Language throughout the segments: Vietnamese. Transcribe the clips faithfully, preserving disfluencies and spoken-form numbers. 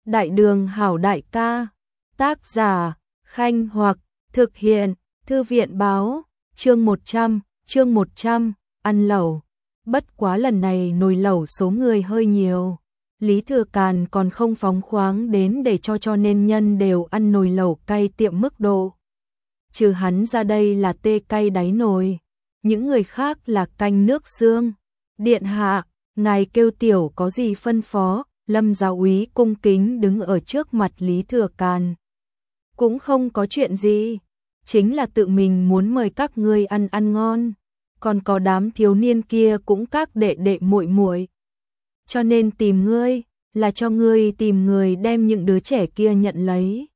Đại đường hảo đại ca, tác giả, Khanh Hoặc, thực hiện, Thư viện báo, chương một trăm, chương một trăm, ăn lẩu. Bất quá lần này nồi lẩu số người hơi nhiều. Lý Thừa Càn còn không phóng khoáng đến để cho cho nên nhân đều ăn nồi lẩu cay tiệm mức độ. Trừ hắn ra đây là tê cay đáy nồi, những người khác là canh nước xương. Điện hạ, ngài kêu tiểu có gì phân phó? Lâm giáo úy cung kính đứng ở trước mặt Lý Thừa Càn. Cũng không có chuyện gì, chính là tự mình muốn mời các ngươi ăn ăn ngon, còn có đám thiếu niên kia cũng các đệ đệ muội muội. Cho nên tìm ngươi, là cho ngươi tìm người đem những đứa trẻ kia nhận lấy.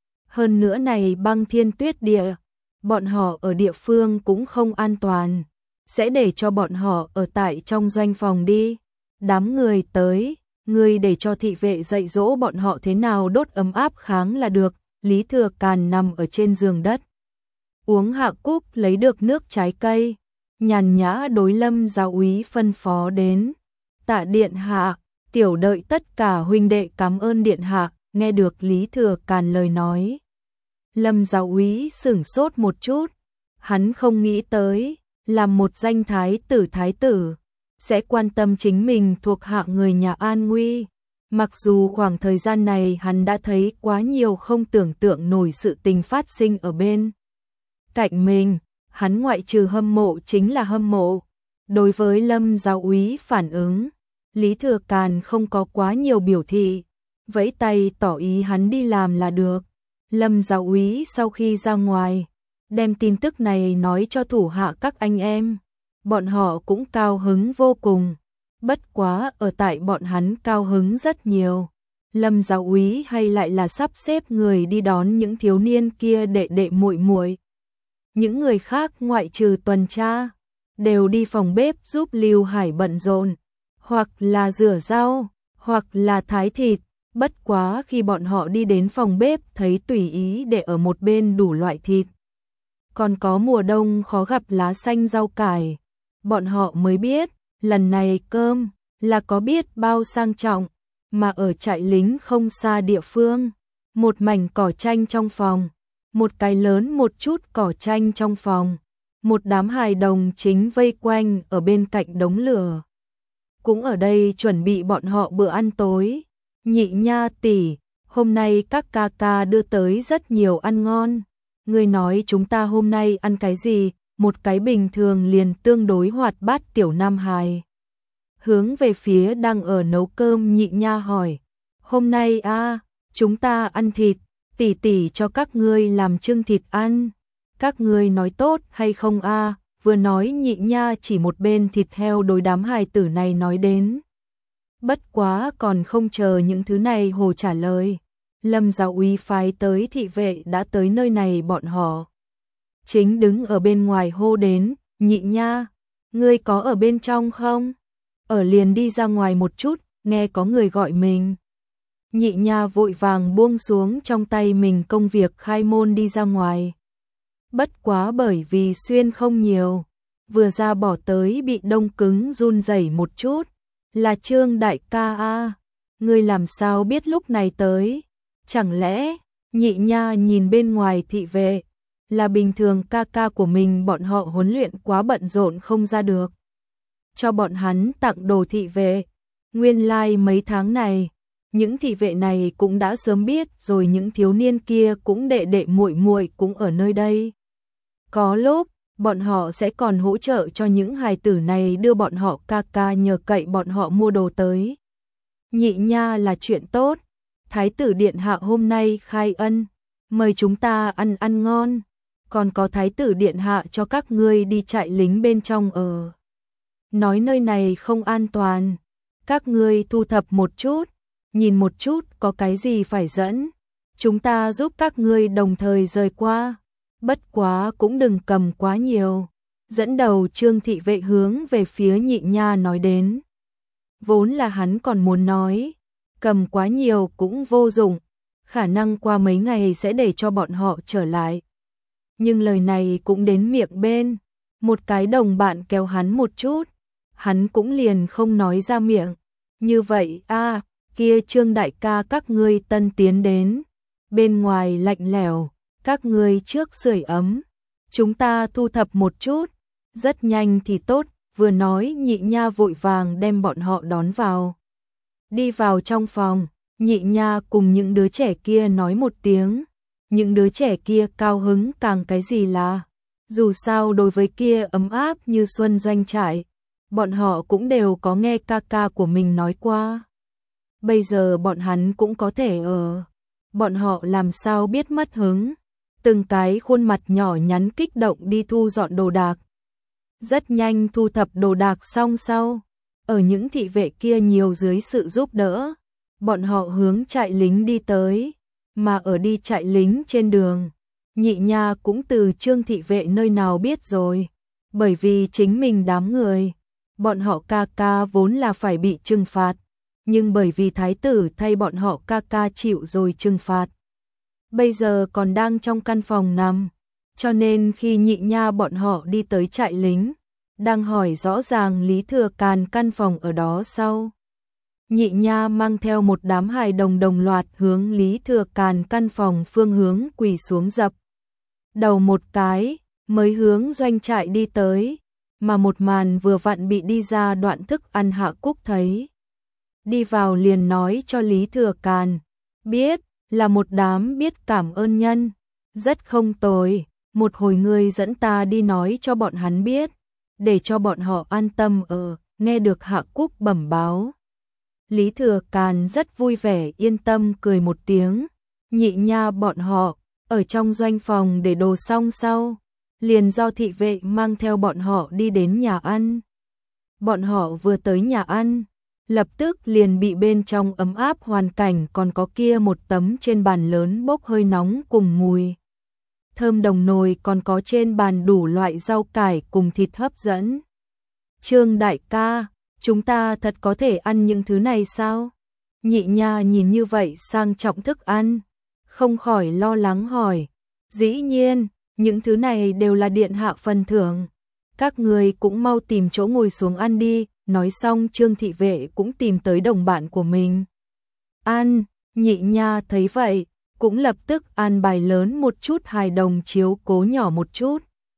Hơn nữa này băng thiên tuyết địa, bọn họ ở địa phương cũng không an toàn, sẽ để cho bọn họ ở tại trong doanh phòng đi. Đám người tới, ngươi để cho thị vệ dạy dỗ bọn họ thế nào đốt ấm áp kháng là được. Lý Thừa Càn nằm ở trên giường đất, uống hạ cúc lấy được nước trái cây, nhàn nhã đối Lâm giáo úy phân phó đến. Tạ điện hạ, tiểu đợi tất cả huynh đệ cảm ơn điện hạ. Nghe được Lý Thừa Càn lời nói, Lâm giáo úy sửng sốt một chút, hắn không nghĩ tới, làm một danh thái tử thái tử, sẽ quan tâm chính mình thuộc hạ người nhà an nguy. Mặc dù khoảng thời gian này hắn đã thấy quá nhiều không tưởng tượng nổi sự tình phát sinh ở bên cạnh mình, hắn ngoại trừ hâm mộ chính là hâm mộ. Đối với Lâm giáo úy phản ứng, Lý Thừa Càn không có quá nhiều biểu thị, vẫy tay tỏ ý hắn đi làm là được. Lâm giáo úy sau khi ra ngoài, đem tin tức này nói cho thủ hạ các anh em, bọn họ cũng cao hứng vô cùng. Bất quá ở tại bọn hắn cao hứng rất nhiều, Lâm giáo úy hay lại là sắp xếp người đi đón những thiếu niên kia đệ đệ muội muội. Những người khác ngoại trừ tuần tra, đều đi phòng bếp giúp Lưu Hải bận rộn, hoặc là rửa rau, hoặc là thái thịt. Bất quá khi bọn họ đi đến phòng bếp thấy tùy ý để ở một bên đủ loại thịt, còn có mùa đông khó gặp lá xanh rau cải, bọn họ mới biết lần này cơm là có biết bao sang trọng. Mà ở trại lính không xa địa phương, một mảnh cỏ tranh trong phòng, một cái lớn một chút cỏ tranh trong phòng, một đám hài đồng chính vây quanh ở bên cạnh đống lửa, cũng ở đây chuẩn bị bọn họ bữa ăn tối. Nhị nha tỷ, hôm nay các ca ca đưa tới rất nhiều ăn ngon, ngươi nói chúng ta hôm nay ăn cái gì? Một cái bình thường liền tương đối hoạt bát tiểu nam hài hướng về phía đang ở nấu cơm nhị nha hỏi. Hôm nay a, à, chúng ta ăn thịt, tỷ tỷ cho các ngươi làm trưng thịt ăn, các ngươi nói tốt hay không a? À? Vừa nói nhị nha chỉ một bên thịt heo đối đám hài tử này nói đến. Bất quá còn không chờ những thứ này hồ trả lời, Lâm giáo úy phái tới thị vệ đã tới nơi này, bọn họ chính đứng ở bên ngoài hô đến. Nhị nha, ngươi có ở bên trong không? Ở liền đi ra ngoài một chút, nghe có người gọi mình. Nhị nha vội vàng buông xuống trong tay mình công việc khai môn đi ra ngoài. Bất quá bởi vì xuyên không nhiều, vừa ra bỏ tới bị đông cứng run rẩy một chút. Là Trương đại ca a, ngươi làm sao biết lúc này tới? Chẳng lẽ? Nhị nha nhìn bên ngoài thị vệ, là bình thường ca ca của mình bọn họ huấn luyện quá bận rộn không ra được, cho bọn hắn tặng đồ thị vệ. Nguyên lai like mấy tháng này, những thị vệ này cũng đã sớm biết rồi, những thiếu niên kia cũng đệ đệ muội muội cũng ở nơi đây. Có lúc bọn họ sẽ còn hỗ trợ cho những hài tử này đưa bọn họ ca ca nhờ cậy bọn họ mua đồ tới. Nhị nha là chuyện tốt, thái tử điện hạ hôm nay khai ân, mời chúng ta ăn ăn ngon, còn có thái tử điện hạ cho các ngươi đi trại lính bên trong ở. Nói nơi này không an toàn, các ngươi thu thập một chút, nhìn một chút có cái gì phải dẫn, chúng ta giúp các ngươi đồng thời rời qua. Bất quá cũng đừng cầm quá nhiều. Dẫn đầu Trương thị vệ hướng về phía nhị nha nói đến. Vốn là hắn còn muốn nói, cầm quá nhiều cũng vô dụng, khả năng qua mấy ngày sẽ để cho bọn họ trở lại. Nhưng lời này cũng đến miệng bên, một cái đồng bạn kéo hắn một chút, hắn cũng liền không nói ra miệng. Như vậy a, à, kia Trương đại ca các ngươi tân tiến đến, bên ngoài lạnh lẽo, các ngươi trước sưởi ấm, chúng ta thu thập một chút, rất nhanh thì tốt, vừa nói Nhị Nha vội vàng đem bọn họ đón vào. Đi vào trong phòng, Nhị Nha cùng những đứa trẻ kia nói một tiếng, những đứa trẻ kia cao hứng càng cái gì là, dù sao đối với kia ấm áp như xuân doanh trại, bọn họ cũng đều có nghe ca ca của mình nói qua. Bây giờ bọn hắn cũng có thể ở, bọn họ làm sao biết mất hứng, từng cái khuôn mặt nhỏ nhắn kích động đi thu dọn đồ đạc. Rất nhanh thu thập đồ đạc xong sau, ở những thị vệ kia nhiều dưới sự giúp đỡ, bọn họ hướng trại lính đi tới, mà ở đi trại lính trên đường, Nhị Nha cũng từ Trương thị vệ nơi nào biết rồi, bởi vì chính mình đám người, bọn họ ca ca vốn là phải bị trừng phạt, nhưng bởi vì thái tử thay bọn họ ca ca chịu rồi trừng phạt. Bây giờ còn đang trong căn phòng nằm, cho nên khi Nhị Nha bọn họ đi tới trại lính, đang hỏi rõ ràng Lý Thừa Càn căn phòng ở đó sau. Nhị Nha mang theo một đám hài đồng đồng loạt hướng Lý Thừa Càn căn phòng phương hướng quỳ xuống dập đầu một cái, mới hướng doanh trại đi tới, mà một màn vừa vặn bị đi ra đoạn thức ăn Hạ Cúc thấy. Đi vào liền nói cho Lý Thừa Càn, biết, là một đám biết cảm ơn nhân, rất không tồi, một hồi ngươi dẫn ta đi nói cho bọn hắn biết, để cho bọn họ an tâm ở, nghe được Hạ Cúc bẩm báo. Lý Thừa Càn rất vui vẻ yên tâm cười một tiếng, Nhị Nha bọn họ, ở trong doanh phòng để đồ xong sau, liền do thị vệ mang theo bọn họ đi đến nhà ăn. Bọn họ vừa tới nhà ăn, lập tức liền bị bên trong ấm áp hoàn cảnh còn có kia một tấm trên bàn lớn bốc hơi nóng cùng mùi thơm đồng nồi còn có trên bàn đủ loại rau cải cùng thịt hấp dẫn. Trương đại ca, chúng ta thật có thể ăn những thứ này sao? Nhị Nha nhìn như vậy sang trọng thức ăn, không khỏi lo lắng hỏi. Dĩ nhiên, những thứ này đều là điện hạ phần thưởng. Các người cũng mau tìm chỗ ngồi xuống ăn đi. Nói xong Trương thị vệ cũng tìm tới đồng bạn của mình. Ăn, Nhị Nha thấy vậy, cũng lập tức an bài lớn một chút hài đồng chiếu cố nhỏ một chút.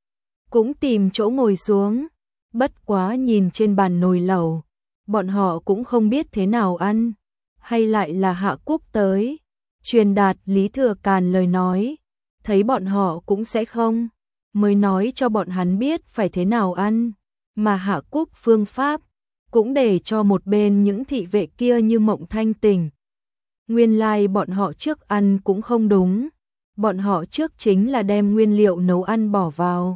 Cũng tìm chỗ ngồi xuống, bất quá nhìn trên bàn nồi lẩu, bọn họ cũng không biết thế nào ăn, hay lại là Hạ Cúc tới, truyền đạt Lý Thừa Càn lời nói, thấy bọn họ cũng sẽ không, mới nói cho bọn hắn biết phải thế nào ăn, mà Hạ Cúc phương pháp, cũng để cho một bên những thị vệ kia như mộng thanh tỉnh. Nguyên lai like bọn họ trước ăn cũng không đúng, bọn họ trước chính là đem nguyên liệu nấu ăn bỏ vào,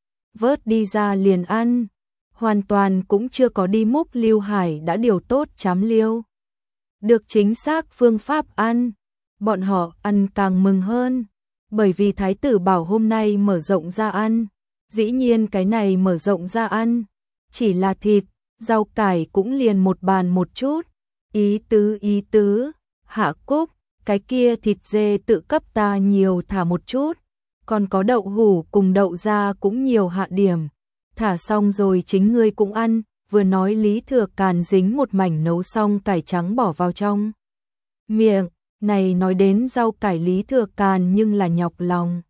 vớt đi ra liền ăn, hoàn toàn cũng chưa có đi múc Lưu Hải đã điều tốt chám liêu. Được chính xác phương pháp ăn, bọn họ ăn càng mừng hơn, bởi vì thái tử bảo hôm nay mở rộng ra ăn, dĩ nhiên cái này mở rộng ra ăn, chỉ là thịt, rau cải cũng liền một bàn một chút, ý tứ ý tứ, Hạ Cúc, cái kia thịt dê tự cấp ta nhiều thả một chút, còn có đậu hủ cùng đậu da cũng nhiều hạ điểm, thả xong rồi chính ngươi cũng ăn, vừa nói Lý Thừa Càn dính một mảnh nấu xong cải trắng bỏ vào trong miệng, này nói đến rau cải Lý Thừa Càn nhưng là nhọc lòng.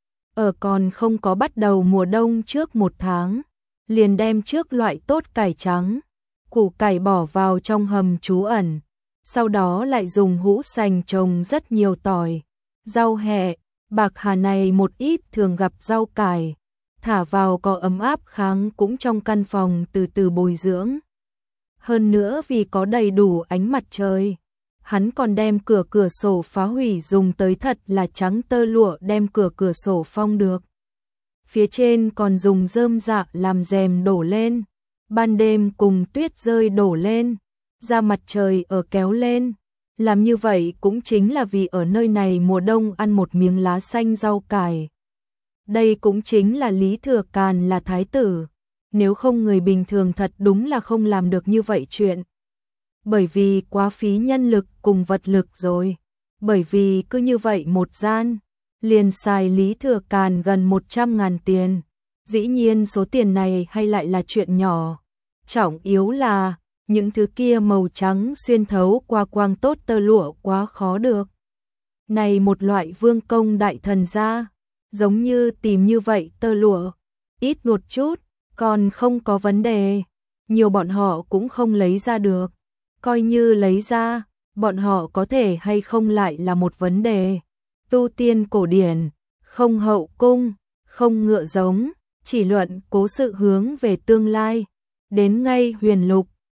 Ở còn không có bắt đầu mùa đông trước một tháng, liền đem trước loại tốt cải trắng, củ cải bỏ vào trong hầm trú ẩn, sau đó lại dùng hũ sành trồng rất nhiều tỏi, rau hẹ, bạc hà này một ít thường gặp rau cải, thả vào có ấm áp kháng cũng trong căn phòng từ từ bồi dưỡng. Hơn nữa vì có đầy đủ ánh mặt trời, hắn còn đem cửa cửa sổ phá hủy dùng tới thật là trắng tơ lụa đem cửa cửa sổ phong được. Phía trên còn dùng rơm rạ làm rèm đổ lên, ban đêm cùng tuyết rơi đổ lên, ra mặt trời ở kéo lên. Làm như vậy cũng chính là vì ở nơi này mùa đông ăn một miếng lá xanh rau cải. Đây cũng chính là Lý Thừa Càn là thái tử, nếu không người bình thường thật đúng là không làm được như vậy chuyện. Bởi vì quá phí nhân lực cùng vật lực rồi, bởi vì cứ như vậy một gian, liền xài Lý Thừa Càn gần một trăm ngàn tiền. Dĩ nhiên số tiền này hay lại là chuyện nhỏ, trọng yếu là những thứ kia màu trắng xuyên thấu qua quang tốt tơ lụa quá khó được. Này một loại vương công đại thần gia, giống như tìm như vậy tơ lụa, ít một chút, còn không có vấn đề, nhiều bọn họ cũng không lấy ra được, coi như lấy ra, bọn họ có thể hay không lại là một vấn đề. Tu tiên cổ điển, không hậu cung, không ngựa giống, chỉ luận cố sự hướng về tương lai, đến ngay huyền lục,